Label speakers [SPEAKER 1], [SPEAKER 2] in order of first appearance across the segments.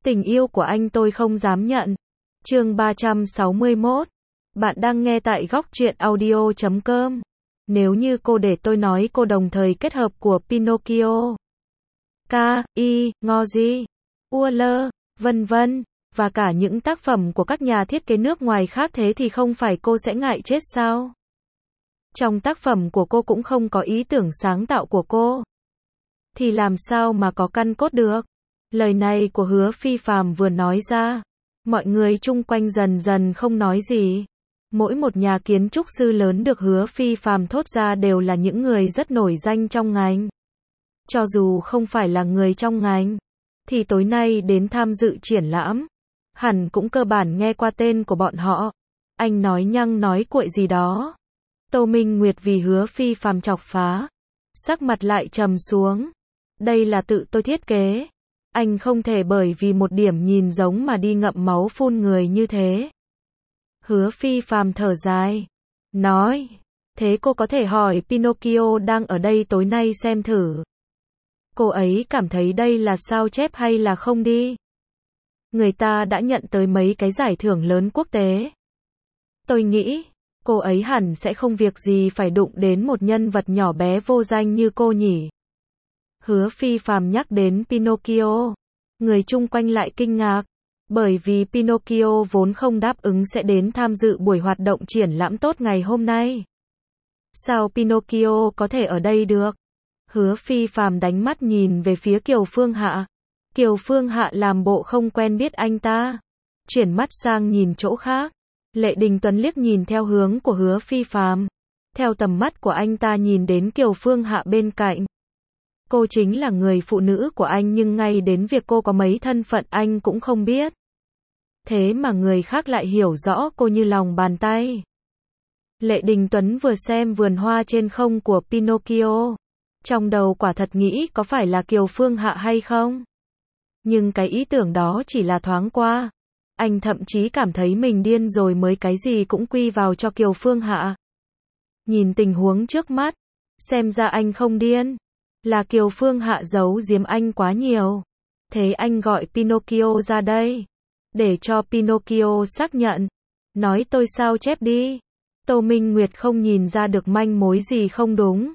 [SPEAKER 1] Tình yêu của anh tôi không dám nhận. Chương 361. Bạn đang nghe tại góc truyện audio.com. Nếu như cô để tôi nói cô đồng thời kết hợp của Pinocchio, Ngozi, Uller, vân vân, và cả những tác phẩm của các nhà thiết kế nước ngoài khác thế thì không phải cô sẽ ngại chết sao? Trong tác phẩm của cô cũng không có ý tưởng sáng tạo của cô, thì làm sao mà có căn cốt được? Lời này của Hứa Phi Phàm vừa nói ra, mọi người chung quanh dần dần không nói gì. Mỗi một nhà kiến trúc sư lớn được Hứa Phi Phàm thốt ra đều là những người rất nổi danh trong ngành. Cho dù không phải là người trong ngành, thì tối nay đến tham dự triển lãm, hẳn cũng cơ bản nghe qua tên của bọn họ. Anh nói nhăng nói cuội gì đó. Tô Minh Nguyệt vì Hứa Phi Phàm chọc phá, sắc mặt lại trầm xuống. Đây là tự tôi thiết kế. Anh không thể bởi vì một điểm nhìn giống mà đi ngậm máu phun người như thế. Hứa Phi Phàm thở dài, nói, thế cô có thể hỏi Pinocchio đang ở đây tối nay xem thử. Cô ấy cảm thấy đây là sao chép hay là không đi. Người ta đã nhận tới mấy cái giải thưởng lớn quốc tế. Tôi nghĩ, cô ấy hẳn sẽ không việc gì phải đụng đến một nhân vật nhỏ bé vô danh như cô nhỉ. Hứa Phi Phàm nhắc đến Pinocchio, người chung quanh lại kinh ngạc, bởi vì Pinocchio vốn không đáp ứng sẽ đến tham dự buổi hoạt động triển lãm tốt ngày hôm nay. Sao Pinocchio có thể ở đây được? Hứa Phi Phàm đánh mắt nhìn về phía Kiều Phương Hạ. Kiều Phương Hạ làm bộ không quen biết anh ta, chuyển mắt sang nhìn chỗ khác. Lệ Đình Tuấn liếc nhìn theo hướng của Hứa Phi Phàm, theo tầm mắt của anh ta nhìn đến Kiều Phương Hạ bên cạnh. Cô chính là người phụ nữ của anh nhưng ngay đến việc cô có mấy thân phận anh cũng không biết. Thế mà người khác lại hiểu rõ cô như lòng bàn tay. Lệ Đình Tuấn vừa xem vườn hoa trên không của Pinocchio, trong đầu quả thật nghĩ có phải là Kiều Phương Hạ hay không. Nhưng cái ý tưởng đó chỉ là thoáng qua. Anh thậm chí cảm thấy mình điên rồi mới cái gì cũng quy vào cho Kiều Phương Hạ. Nhìn tình huống trước mắt, xem ra anh không điên. Là Kiều Phương Hạ giấu giếm anh quá nhiều. Thế anh gọi Pinocchio ra đây, để cho Pinocchio xác nhận. Nói tôi sao chép đi. Tô Minh Nguyệt không nhìn ra được manh mối gì không đúng,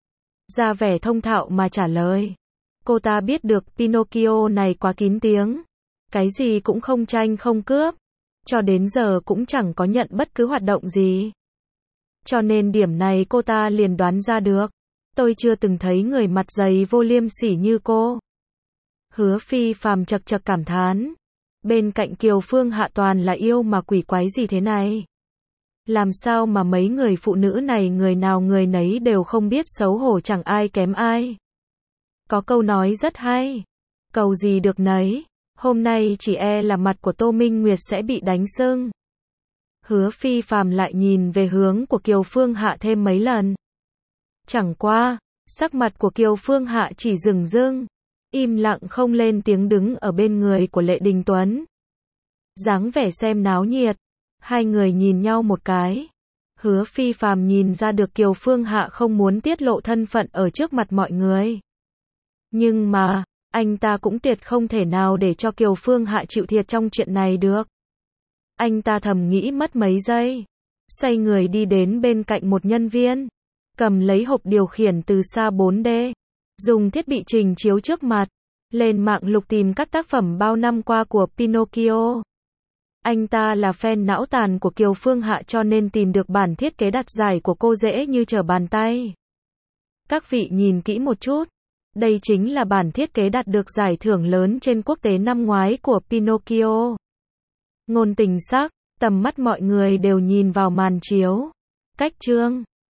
[SPEAKER 1] ra vẻ thông thạo mà trả lời. Cô ta biết được Pinocchio này quá kín tiếng, cái gì cũng không tranh không cướp, cho đến giờ cũng chẳng có nhận bất cứ hoạt động gì. Cho nên điểm này cô ta liền đoán ra được. Tôi chưa từng thấy người mặt dày vô liêm sỉ như cô. Hứa Phi Phàm chật chật cảm thán. Bên cạnh Kiều Phương Hạ toàn là yêu mà quỷ quái gì thế này. Làm sao mà mấy người phụ nữ này người nào người nấy đều không biết xấu hổ, chẳng ai kém ai. Có câu nói rất hay. Cầu gì được nấy. Hôm nay chỉ e là mặt của Tô Minh Nguyệt sẽ bị đánh sưng. Hứa Phi Phàm lại nhìn về hướng của Kiều Phương Hạ thêm mấy lần. Chẳng qua, sắc mặt của Kiều Phương Hạ chỉ dửng dưng, im lặng không lên tiếng đứng ở bên người của Lệ Đình Tuấn. Dáng vẻ xem náo nhiệt, hai người nhìn nhau một cái. Hứa Phi Phàm nhìn ra được Kiều Phương Hạ không muốn tiết lộ thân phận ở trước mặt mọi người. Nhưng mà, anh ta cũng tuyệt không thể nào để cho Kiều Phương Hạ chịu thiệt trong chuyện này được. Anh ta thầm nghĩ mất mấy giây, xoay người đi đến bên cạnh một nhân viên, cầm lấy hộp điều khiển từ xa 4D, dùng thiết bị trình chiếu trước mặt, lên mạng lục tìm các tác phẩm bao năm qua của Pinocchio. Anh ta là fan não tàn của Kiều Phương Hạ cho nên tìm được bản thiết kế đạt giải của cô dễ như trở bàn tay. Các vị nhìn kỹ một chút, đây chính là bản thiết kế đạt được giải thưởng lớn trên quốc tế năm ngoái của Pinocchio. Ngôn tình sắc, tầm mắt mọi người đều nhìn vào màn chiếu. Cách chương